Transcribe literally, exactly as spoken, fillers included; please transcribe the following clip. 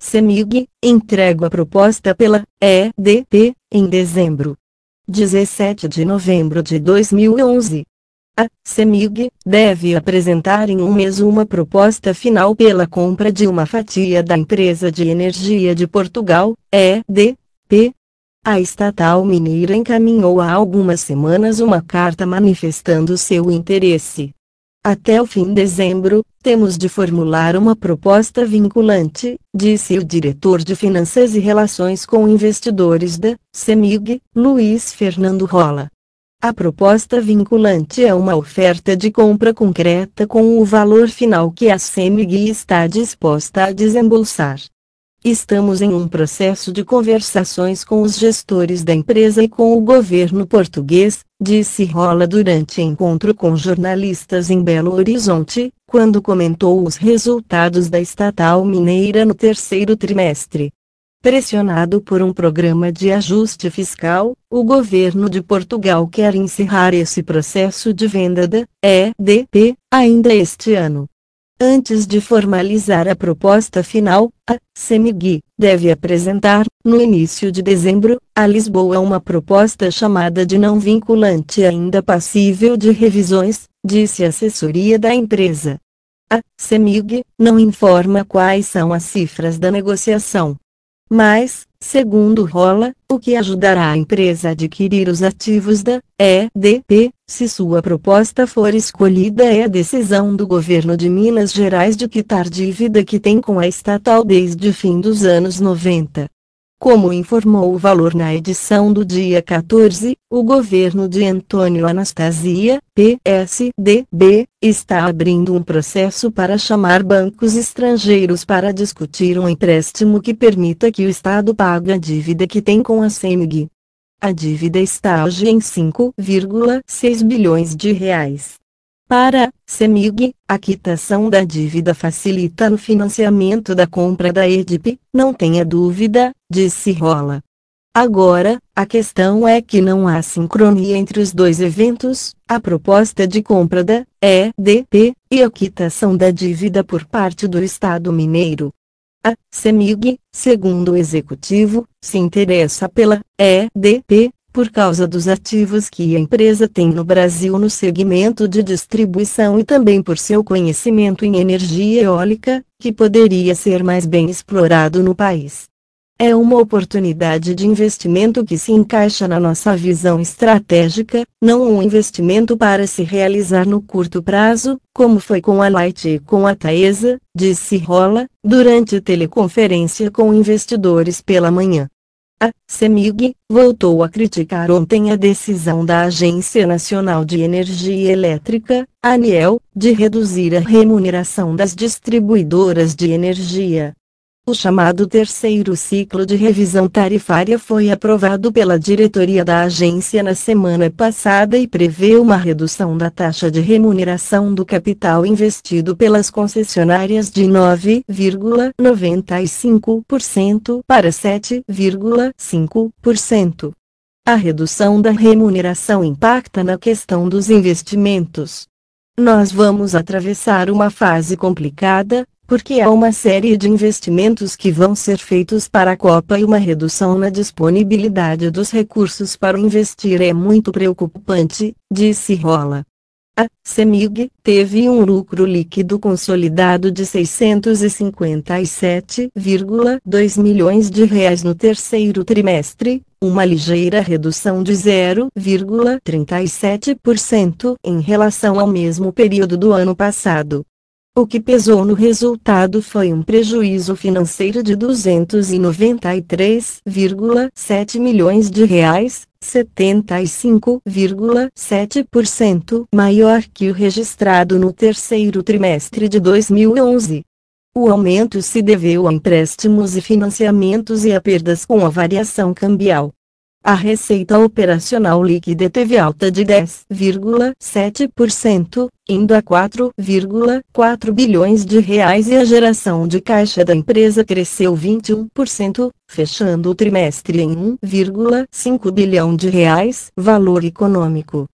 CEMIG, entrega a proposta pela E D P, em dezembro. dezessete de novembro de dois mil e onze. A CEMIG deve apresentar em um mês uma proposta final pela compra de uma fatia da Empresa de Energia de Portugal, E D P. A estatal mineira encaminhou há algumas semanas uma carta manifestando seu interesse. Até o fim de dezembro, temos de formular uma proposta vinculante, disse o diretor de Finanças e Relações com Investidores da CEMIG, Luiz Fernando Rola. A proposta vinculante é uma oferta de compra concreta com o valor final que a CEMIG está disposta a desembolsar. Estamos em um processo de conversações com os gestores da empresa e com o governo português, disse Rola durante encontro com jornalistas em Belo Horizonte, quando comentou os resultados da estatal mineira no terceiro trimestre. Pressionado por um programa de ajuste fiscal, o governo de Portugal quer encerrar esse processo de venda da E D P ainda este ano. Antes de formalizar a proposta final, a CEMIG deve apresentar, no início de dezembro, a Lisboa uma proposta chamada de não vinculante ainda passível de revisões, disse a assessoria da empresa. A CEMIG não informa quais são as cifras da negociação. Mas, segundo Rola, o que ajudará a empresa a adquirir os ativos da E D P, se sua proposta for escolhida, é a decisão do governo de Minas Gerais de quitar dívida que tem com a estatal desde o fim dos anos noventa. Como informou o Valor na edição do dia quatorze, o governo de Antônio Anastasia, P S D B, está abrindo um processo para chamar bancos estrangeiros para discutir um empréstimo que permita que o Estado pague a dívida que tem com a CEMIG. A dívida está hoje em cinco vírgula seis bilhões de reais. Para a CEMIG, a quitação da dívida facilita o financiamento da compra da E D P, não tenha dúvida, disse Rola. Agora, a questão é que não há sincronia entre os dois eventos, a proposta de compra da E D P e a quitação da dívida por parte do Estado mineiro. A CEMIG, segundo o executivo, se interessa pela E D P por causa dos ativos que a empresa tem no Brasil no segmento de distribuição e também por seu conhecimento em energia eólica, que poderia ser mais bem explorado no país. É uma oportunidade de investimento que se encaixa na nossa visão estratégica, não um investimento para se realizar no curto prazo, como foi com a Light e com a Taesa, disse Rola, durante teleconferência com investidores pela manhã. A CEMIG voltou a criticar ontem a decisão da Agência Nacional de Energia Elétrica, ANEEL, de reduzir a remuneração das distribuidoras de energia. O chamado terceiro ciclo de revisão tarifária foi aprovado pela diretoria da agência na semana passada e prevê uma redução da taxa de remuneração do capital investido pelas concessionárias de nove vírgula noventa e cinco por cento para sete vírgula cinco por cento. A redução da remuneração impacta na questão dos investimentos. Nós vamos atravessar uma fase complicada, porque há uma série de investimentos que vão ser feitos para a Copa e uma redução na disponibilidade dos recursos para investir é muito preocupante, disse Rola. A CEMIG teve um lucro líquido consolidado de seiscentos e cinquenta e sete vírgula dois milhões de reais no terceiro trimestre, uma ligeira redução de zero vírgula trinta e sete por cento em relação ao mesmo período do ano passado. O que pesou no resultado foi um prejuízo financeiro de duzentos e noventa e três vírgula sete milhões de reais, setenta e cinco vírgula sete por cento maior que o registrado no terceiro trimestre de dois mil e onze. O aumento se deveu a empréstimos e financiamentos e a perdas com a variação cambial. A receita operacional líquida teve alta de dez vírgula sete por cento, indo a quatro vírgula quatro bilhões de reais e a geração de caixa da empresa cresceu vinte e um por cento, fechando o trimestre em um vírgula cinco bilhão de reais, valor econômico.